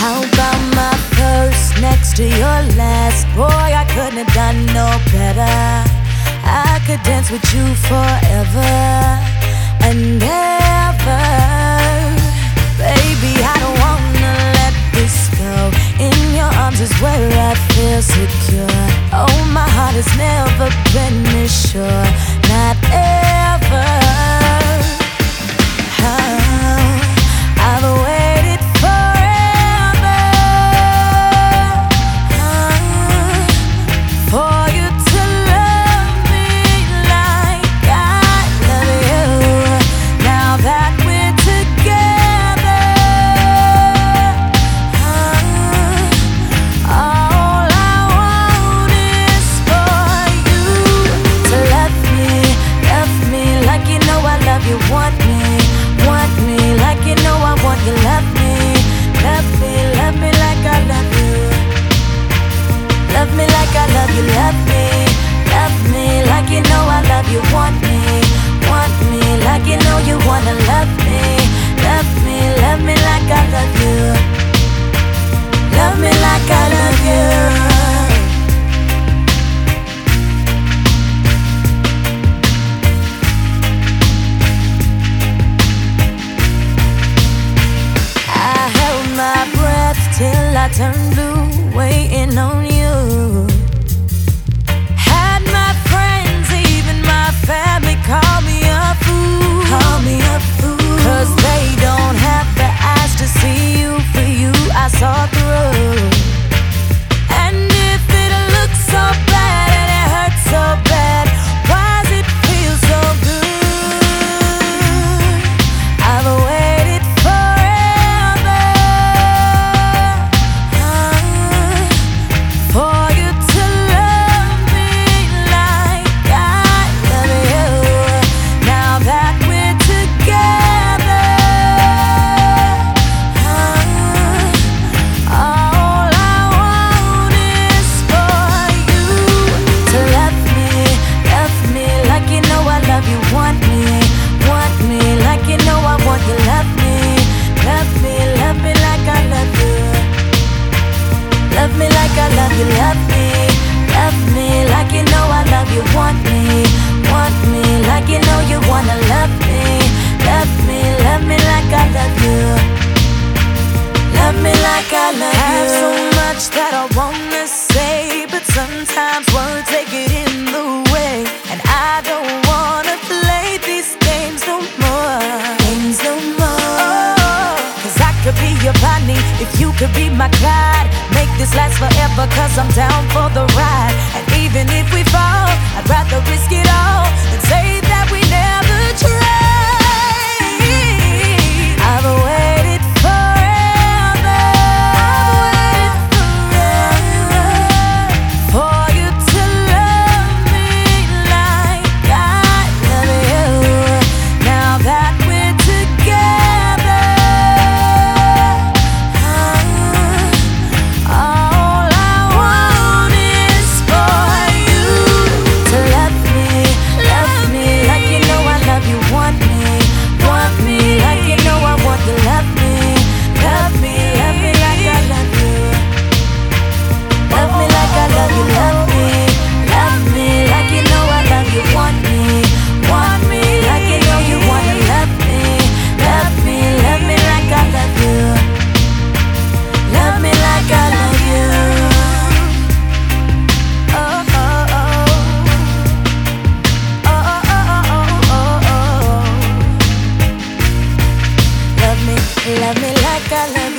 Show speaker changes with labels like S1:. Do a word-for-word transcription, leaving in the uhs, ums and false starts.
S1: How about my first next to your last? Boy, I couldn't have done no better. I could dance with you forever and ever. Baby, I don't wanna let this go. In your arms is where I feel secure. Oh, my heart has never been this sure, not ever. I've waited forever for you to love me like I love you. Now that we're together, all I want is for you to love me, love me like you know I love you. Want me, want me like you know I want you. Love me, love me, love me like I love you. Love me like I love you. Love me, love me like you know I love you. Want me, want me like you know you wanna. Love me, love me, love me like I love you. Love me like I love you. Till I turned blue, waiting on you. Had my friends, even my family, call me a fool. Call me a fool. Cause they don't have the eyes to see you. For you, I saw through. And if it looks so bad and it hurts so bad, why does it feel so good? I've waited you. Love me, love me like you know I love you. Want me, want me like you know you wanna. Love me, love me, love me like I love you. Love me like I love you. I have so much that I wanna say, but sometimes words they get in the way, and I don't wanna play these games no more. Games no more. Oh, cause I could be your bunny if you could be my Clyde. Make this last forever, cause I'm down for the ride. And even if we fall, I'd rather risk it all than say that we never tried. I've waited forever, I've waited forever for you to love me like I love you. Now that we're together, all I want is for you to love me, love me like you know I love you. Want me, want me like you know I want you. Love me, love me, love me like I love you. Love me like I love you. Love me, love me like you know I love you. Want me, want me like you know you wanna. Love me, love me, love me like I love you. Love me like I love you. Oh, oh, oh. Oh, oh, oh, oh, oh, oh. Love me, love me like I love you.